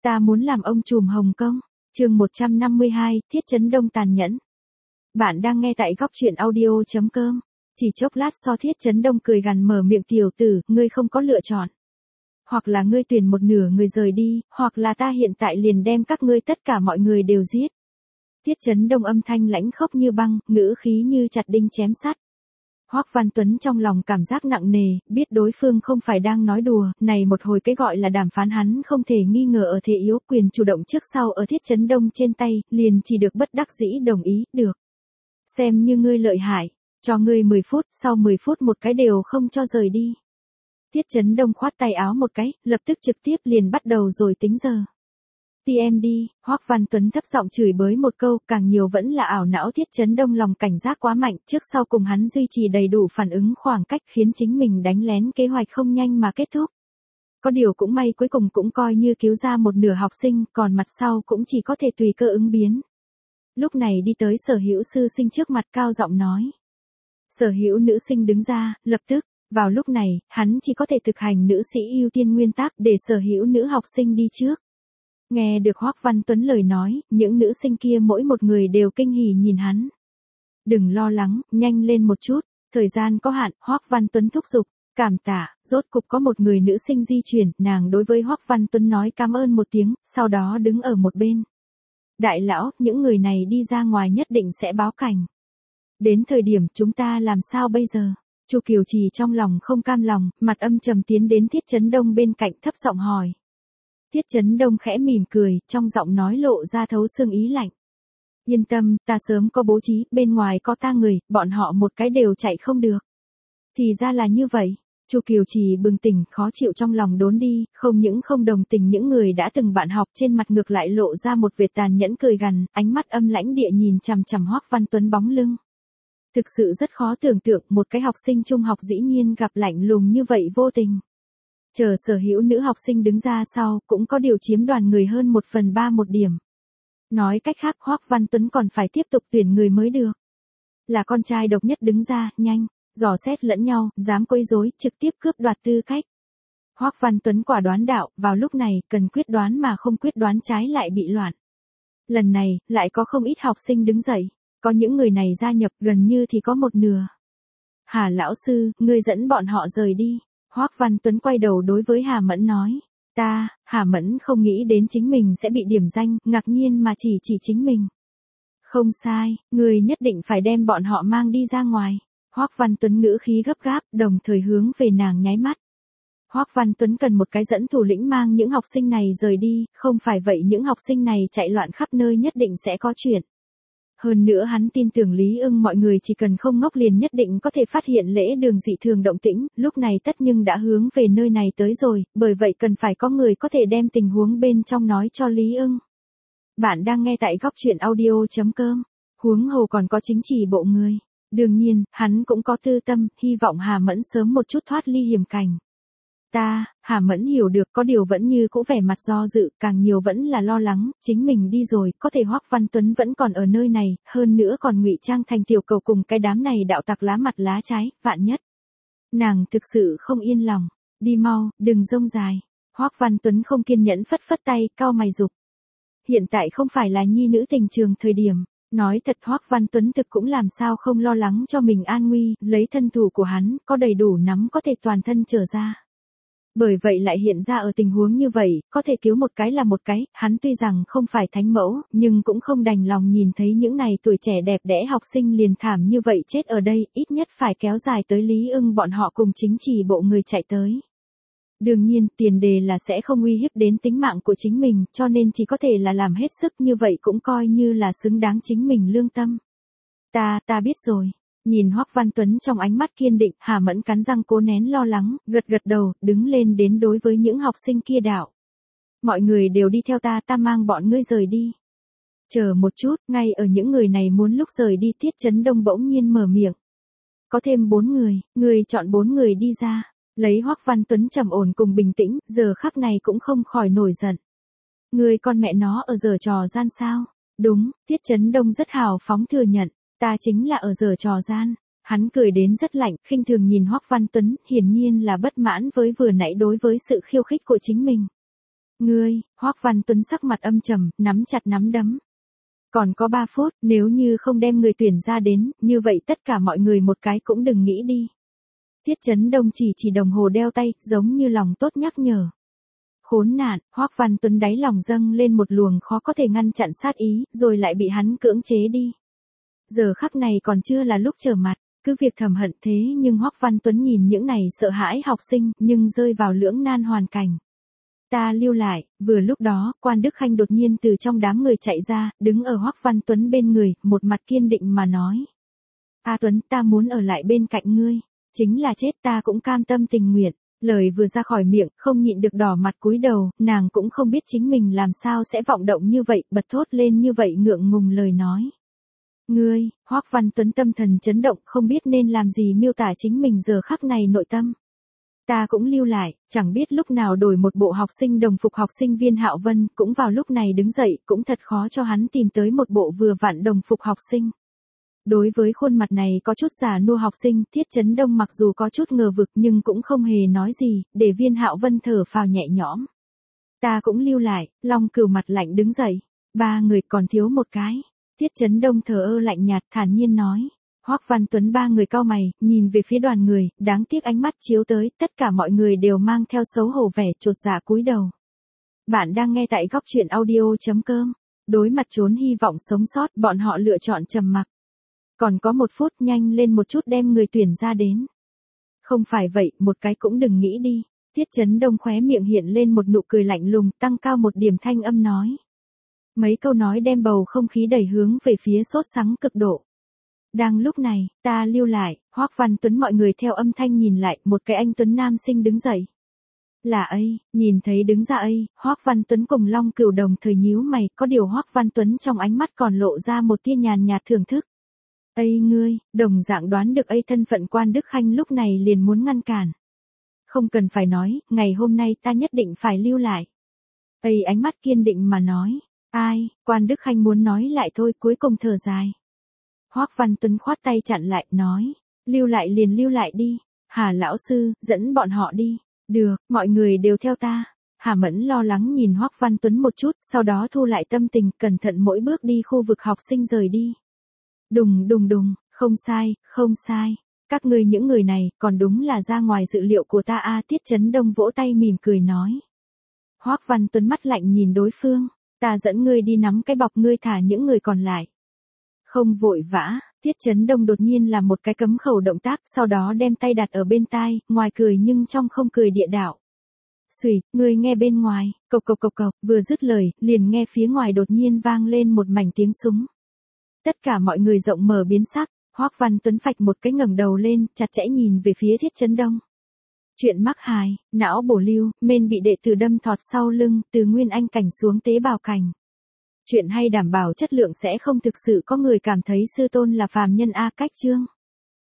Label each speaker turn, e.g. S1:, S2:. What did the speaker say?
S1: Ta muốn làm ông trùm Hồng Kông. Chương 152, Thiết Chấn Đông tàn nhẫn. Bạn đang nghe tại góc truyện audio.com. Chỉ chốc lát sau Thiết Chấn Đông cười gằn mở miệng, tiểu tử, ngươi không có lựa chọn. Hoặc là ngươi tuyển một nửa người rời đi, hoặc là ta hiện tại liền đem các ngươi tất cả mọi người đều giết. Thiết Chấn Đông âm thanh lãnh khốc như băng, ngữ khí như chặt đinh chém sắt. Hoắc Văn Tuấn trong lòng cảm giác nặng nề, biết đối phương không phải đang nói đùa, này một hồi cái gọi là đàm phán hắn không thể nghi ngờ ở thế yếu, quyền chủ động trước sau ở Thiết Chấn Đông trên tay, liền chỉ được bất đắc dĩ đồng ý, được. Xem như ngươi lợi hại, cho ngươi 10 phút, sau 10 phút một cái đều không cho rời đi. Thiết Chấn Đông khoát tay áo một cái, lập tức trực tiếp liền bắt đầu rồi tính giờ. TM đi, Hoắc Văn Tuấn thấp giọng chửi bới một câu, càng nhiều vẫn là ảo não. Thiết Chấn Đông lòng cảnh giác quá mạnh, trước sau cùng hắn duy trì đầy đủ phản ứng khoảng cách, khiến chính mình đánh lén kế hoạch không nhanh mà kết thúc. Có điều cũng may cuối cùng cũng coi như cứu ra một nửa học sinh, còn mặt sau cũng chỉ có thể tùy cơ ứng biến. Lúc này đi tới Sở Hữu sư sinh trước mặt cao giọng nói. Sở Hữu nữ sinh đứng ra, lập tức, vào lúc này, hắn chỉ có thể thực hành nữ sĩ ưu tiên nguyên tắc để Sở Hữu nữ học sinh đi trước. Nghe được Hoắc Văn Tuấn lời nói, những nữ sinh kia mỗi một người đều kinh hỉ nhìn hắn. Đừng lo lắng, nhanh lên một chút, thời gian có hạn. Hoắc Văn Tuấn thúc giục. Cảm tạ. Rốt cục có một người nữ sinh di chuyển, nàng đối với Hoắc Văn Tuấn nói cảm ơn một tiếng, sau đó đứng ở một bên. Đại lão, những người này đi ra ngoài nhất định sẽ báo cảnh. Đến thời điểm chúng ta làm sao bây giờ? Chu Kiều Trì trong lòng không cam lòng, mặt âm trầm tiến đến Thiết Chấn Đông bên cạnh thấp giọng hỏi. Thiết Chấn Đông khẽ mỉm cười, trong giọng nói lộ ra thấu xương ý lạnh. Yên tâm, ta sớm có bố trí, bên ngoài có ta người, bọn họ một cái đều chạy không được. Thì ra là như vậy. Chu Kiều Trì bừng tỉnh, khó chịu trong lòng đốn đi, không những không đồng tình những người đã từng bạn học, trên mặt ngược lại lộ ra một vệt tàn nhẫn cười gằn, ánh mắt âm lãnh địa nhìn chằm chằm Hoắc Văn Tuấn bóng lưng. Thực sự rất khó tưởng tượng, một cái học sinh trung học dĩ nhiên gặp lạnh lùng như vậy vô tình. Chờ Sở Hữu nữ học sinh đứng ra sau, cũng có điều chiếm đoàn người hơn 1/3 một điểm. Nói cách khác, Hoắc Văn Tuấn còn phải tiếp tục tuyển người mới được. Là con trai độc nhất đứng ra, nhanh, dò xét lẫn nhau, dám quấy rối, trực tiếp cướp đoạt tư cách. Hoắc Văn Tuấn quả đoán đạo, vào lúc này, cần quyết đoán mà không quyết đoán trái lại bị loạn. Lần này, lại có không ít học sinh đứng dậy, có những người này gia nhập gần như thì có một nửa. Hà lão sư, ngươi dẫn bọn họ rời đi. Hoắc Văn Tuấn quay đầu đối với Hà Mẫn nói. Hà Mẫn không nghĩ đến chính mình sẽ bị điểm danh, ngạc nhiên mà chỉ chính mình. Không sai, ngươi nhất định phải đem bọn họ mang đi ra ngoài. Hoắc Văn Tuấn ngữ khí gấp gáp, đồng thời hướng về nàng nháy mắt. Hoắc Văn Tuấn cần một cái dẫn thủ lĩnh mang những học sinh này rời đi, không phải vậy những học sinh này chạy loạn khắp nơi nhất định sẽ có chuyện. Hơn nữa hắn tin tưởng Lý Ưng mọi người chỉ cần không ngốc liền nhất định có thể phát hiện lễ đường dị thường động tĩnh, lúc này tất nhưng đã hướng về nơi này tới rồi, bởi vậy cần phải có người có thể đem tình huống bên trong nói cho Lý Ưng. Bạn đang nghe tại góc truyện audio.com, huống hồ còn có chính trị bộ người. Đương nhiên, hắn cũng có tư tâm, hy vọng Hà Mẫn sớm một chút thoát ly hiểm cảnh. Hà Mẫn hiểu được, có điều vẫn như cũ vẻ mặt do dự, càng nhiều vẫn là lo lắng, chính mình đi rồi, có thể Hoắc Văn Tuấn vẫn còn ở nơi này, hơn nữa còn ngụy trang thành tiểu cầu cùng cái đám này đạo tặc lá mặt lá trái, vạn nhất. Nàng thực sự không yên lòng, đi mau, đừng rông dài. Hoắc Văn Tuấn không kiên nhẫn phất phất tay, cau mày giục. Hiện tại không phải là nhi nữ tình trường thời điểm. Nói thật, Hoắc Văn Tuấn thực cũng làm sao không lo lắng cho mình an nguy, lấy thân thủ của hắn, có đầy đủ nắm có thể toàn thân trở ra. Bởi vậy lại hiện ra ở tình huống như vậy, có thể cứu một cái là một cái, hắn tuy rằng không phải thánh mẫu, nhưng cũng không đành lòng nhìn thấy những này tuổi trẻ đẹp đẽ học sinh liền thảm như vậy chết ở đây, ít nhất phải kéo dài tới Lý Ưng bọn họ cùng chính trị bộ người chạy tới. Đương nhiên, tiền đề là sẽ không uy hiếp đến tính mạng của chính mình, cho nên chỉ có thể là làm hết sức như vậy cũng coi như là xứng đáng chính mình lương tâm. Ta biết rồi. Nhìn Hoắc Văn Tuấn trong ánh mắt kiên định, Hà Mẫn cắn răng cố nén lo lắng, gật đầu, đứng lên đến đối với những học sinh kia đạo. Mọi người đều đi theo ta mang bọn ngươi rời đi. Chờ một chút, ngay ở những người này muốn lúc rời đi, Thiết Chấn Đông bỗng nhiên mở miệng. Có thêm 4 người, ngươi chọn 4 người đi ra. Lấy Hoắc Văn Tuấn trầm ổn cùng bình tĩnh, giờ khắc này cũng không khỏi nổi giận. Ngươi con mẹ nó ở giở trò gian sao? Đúng, Thiết Chấn Đông rất hào phóng thừa nhận, ta chính là ở giở trò gian. Hắn cười đến rất lạnh, khinh thường nhìn Hoắc Văn Tuấn, hiển nhiên là bất mãn với vừa nãy đối với sự khiêu khích của chính mình. Ngươi, Hoắc Văn Tuấn sắc mặt âm trầm, nắm chặt nắm đấm. Còn có 3 phút, nếu như không đem người tuyển ra đến, như vậy tất cả mọi người một cái cũng đừng nghĩ đi. Tiết Chấn Đông chỉ đồng hồ đeo tay, giống như lòng tốt nhắc nhở. Khốn nạn, Hoắc Văn Tuấn đáy lòng dâng lên một luồng khó có thể ngăn chặn sát ý, rồi lại bị hắn cưỡng chế đi. Giờ khắc này còn chưa là lúc trở mặt, cứ việc thầm hận thế nhưng Hoắc Văn Tuấn nhìn những này sợ hãi học sinh, nhưng rơi vào lưỡng nan hoàn cảnh. Ta lưu lại, vừa lúc đó, Quan Đức Khanh đột nhiên từ trong đám người chạy ra, đứng ở Hoắc Văn Tuấn bên người, một mặt kiên định mà nói. A Tuấn, ta muốn ở lại bên cạnh ngươi, chính là chết ta cũng cam tâm tình nguyện. Lời vừa ra khỏi miệng, không nhịn được đỏ mặt cúi đầu, nàng cũng không biết chính mình làm sao sẽ vọng động như vậy, bật thốt lên như vậy ngượng ngùng lời nói. Ngươi, Hoắc Văn Tuấn tâm thần chấn động, không biết nên làm gì miêu tả chính mình giờ khắc này nội tâm. Ta cũng lưu lại, chẳng biết lúc nào đổi một bộ học sinh đồng phục học sinh Viên Hạo Vân, cũng vào lúc này đứng dậy, cũng thật khó cho hắn tìm tới một bộ vừa vặn đồng phục học sinh. Đối với khuôn mặt này có chút già nua học sinh, Tiết Chấn Đông mặc dù có chút ngờ vực nhưng cũng không hề nói gì, để Viên Hạo Vân thở phào nhẹ nhõm. Ta cũng lưu lại, Long Cửu mặt lạnh đứng dậy. 3 người còn thiếu một cái. Tiết Chấn Đông thờ ơ lạnh nhạt thản nhiên nói. Hoắc Văn Tuấn 3 người cau mày, nhìn về phía đoàn người, đáng tiếc ánh mắt chiếu tới, tất cả mọi người đều mang theo xấu hổ vẻ chột dạ cúi đầu. Bạn đang nghe tại góc truyện audio.com. Đối mặt trốn hy vọng sống sót, bọn họ lựa chọn trầm mặc. Còn có 1 phút, nhanh lên một chút đem người tuyển ra đến. Không phải vậy, một cái cũng đừng nghĩ đi. Tiết Chấn Đông khóe miệng hiện lên một nụ cười lạnh lùng, tăng cao một điểm thanh âm nói. Mấy câu nói đem bầu không khí đẩy hướng về phía sốt sắng cực độ. Đang lúc này, ta lưu lại, Hoắc Văn Tuấn mọi người theo âm thanh nhìn lại, một cái anh Tuấn nam sinh đứng dậy. Là ấy, nhìn thấy đứng ra ấy, Hoắc Văn Tuấn cùng Long Cửu đồng thời nhíu mày, có điều Hoắc Văn Tuấn trong ánh mắt còn lộ ra một tia nhàn nhạt thưởng thức. Ây ngươi, đồng dạng đoán được ấy thân phận Quan Đức Khanh lúc này liền muốn ngăn cản. Không cần phải nói, ngày hôm nay ta nhất định phải lưu lại. Ây ánh mắt kiên định mà nói, ai, Quan Đức Khanh muốn nói lại thôi cuối cùng thở dài. Hoắc Văn Tuấn khoát tay chặn lại, nói, lưu lại liền lưu lại đi, Hà lão sư, dẫn bọn họ đi, được, mọi người đều theo ta. Hà Mẫn lo lắng nhìn Hoắc Văn Tuấn một chút, sau đó thu lại tâm tình, cẩn thận mỗi bước đi khu vực học sinh rời đi. Đùng đùng đùng, không sai, không sai. Các ngươi những người này, còn đúng là ra ngoài dự liệu của ta a. Tiết Chấn Đông vỗ tay mỉm cười nói. Hoắc Văn Tuấn mắt lạnh nhìn đối phương, ta dẫn ngươi đi nắm cái bọc, ngươi thả những người còn lại. Không vội vã, Tiết Chấn Đông đột nhiên làm một cái cấm khẩu động tác, sau đó đem tay đặt ở bên tai, ngoài cười nhưng trong không cười địa đạo. Xùy, ngươi nghe bên ngoài, cộc cộc cộc cộc, vừa dứt lời, liền nghe phía ngoài đột nhiên vang lên một mảnh tiếng súng. Tất cả mọi người rộng mở biến sắc, Hoắc Văn Tuấn phạch một cái ngẩng đầu lên, chặt chẽ nhìn về phía Tiết Chấn Đông. Chuyện mắc hài, não bổ lưu, men bị đệ tử đâm thọt sau lưng, từ nguyên anh cảnh xuống tế bào cảnh. Chuyện hay đảm bảo chất lượng sẽ không thực sự có người cảm thấy sư tôn là phàm nhân a. Cách chương.